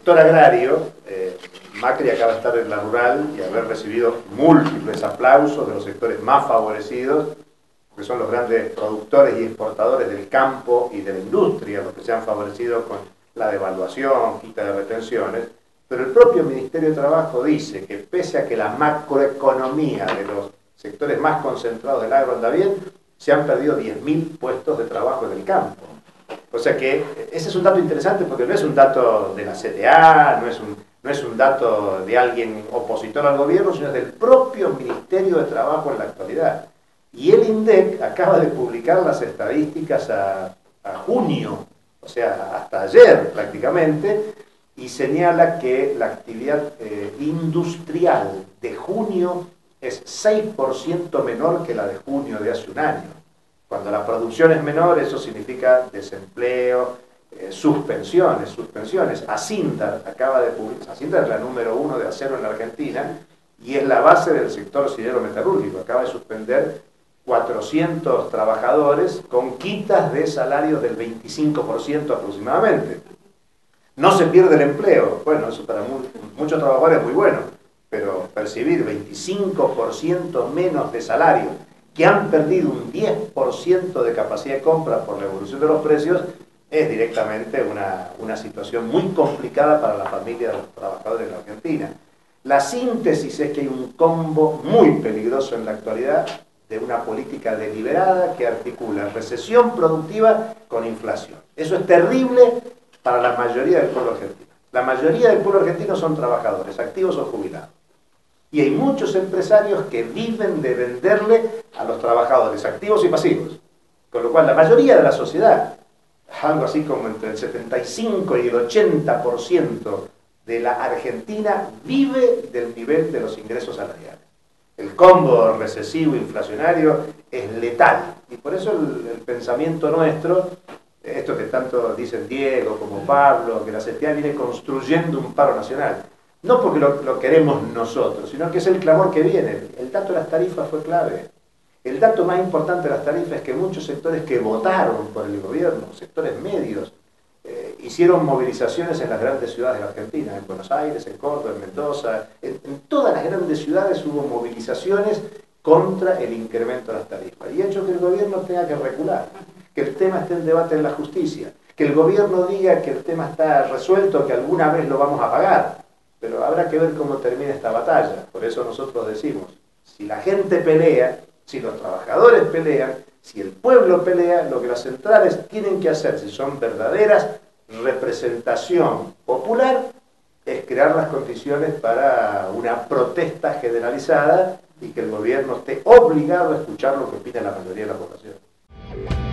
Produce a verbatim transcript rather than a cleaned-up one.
sector agrario, eh, Macri acaba de estar en la rural y haber recibido múltiples aplausos de los sectores más favorecidos, que son los grandes productores y exportadores del campo y de la industria, los que se han favorecido con la devaluación, quita de retenciones, pero el propio Ministerio de Trabajo dice que pese a que la macroeconomía de los sectores más concentrados del agro anda bien, se han perdido diez mil puestos de trabajo en el campo. O sea que ese es un dato interesante porque no es un dato de la C T A, no es un, no es un dato de alguien opositor al gobierno, sino del propio Ministerio de Trabajo en la actualidad. Y el INDEC acaba de publicar las estadísticas a, a junio, o sea, hasta ayer prácticamente, y señala que la actividad eh, industrial de junio es seis por ciento menor que la de junio de hace un año. Cuando la producción es menor, eso significa desempleo, eh, suspensiones, suspensiones. Asindar acaba de publicar, Asindar es la número uno de acero en la Argentina y es la base del sector sideruro-metalúrgico. Acaba de suspender cuatrocientos trabajadores con quitas de salarios del veinticinco por ciento aproximadamente. No se pierde el empleo. Bueno, eso para mu muchos trabajadores es muy bueno, pero percibir veinticinco por ciento menos de salario, que han perdido un diez por ciento de capacidad de compra por la evolución de los precios, es directamente una, una situación muy complicada para la familia de los trabajadores en la Argentina. La síntesis es que hay un combo muy peligroso en la actualidad de una política deliberada que articula recesión productiva con inflación. Eso es terrible para la mayoría del pueblo argentino. La mayoría del pueblo argentino son trabajadores, activos o jubilados. Y hay muchos empresarios que viven de venderle a los trabajadores activos y pasivos. Con lo cual la mayoría de la sociedad, algo así como entre el setenta y cinco y el ochenta por ciento de la Argentina, vive del nivel de los ingresos salariales. El combo recesivo inflacionario es letal. Y por eso el, el pensamiento nuestro, esto que tanto dicen Diego como Pablo, que la C T A viene construyendo un paro nacional. No porque lo, lo queremos nosotros, sino que es el clamor que viene. El dato de las tarifas fue clave. El dato más importante de las tarifas es que muchos sectores que votaron por el gobierno, sectores medios, eh, hicieron movilizaciones en las grandes ciudades de la Argentina, en Buenos Aires, en Córdoba, en Mendoza. En, en todas las grandes ciudades hubo movilizaciones contra el incremento de las tarifas. Y ha hecho que el gobierno tenga que recular, que el tema esté en debate en la justicia, que el gobierno diga que el tema está resuelto, que alguna vez lo vamos a pagar. Pero habrá que ver cómo termina esta batalla. Por eso nosotros decimos, si la gente pelea, si los trabajadores pelean, si el pueblo pelea, lo que las centrales tienen que hacer, si son verdaderas representación popular, es crear las condiciones para una protesta generalizada y que el gobierno esté obligado a escuchar lo que opina la mayoría de la población.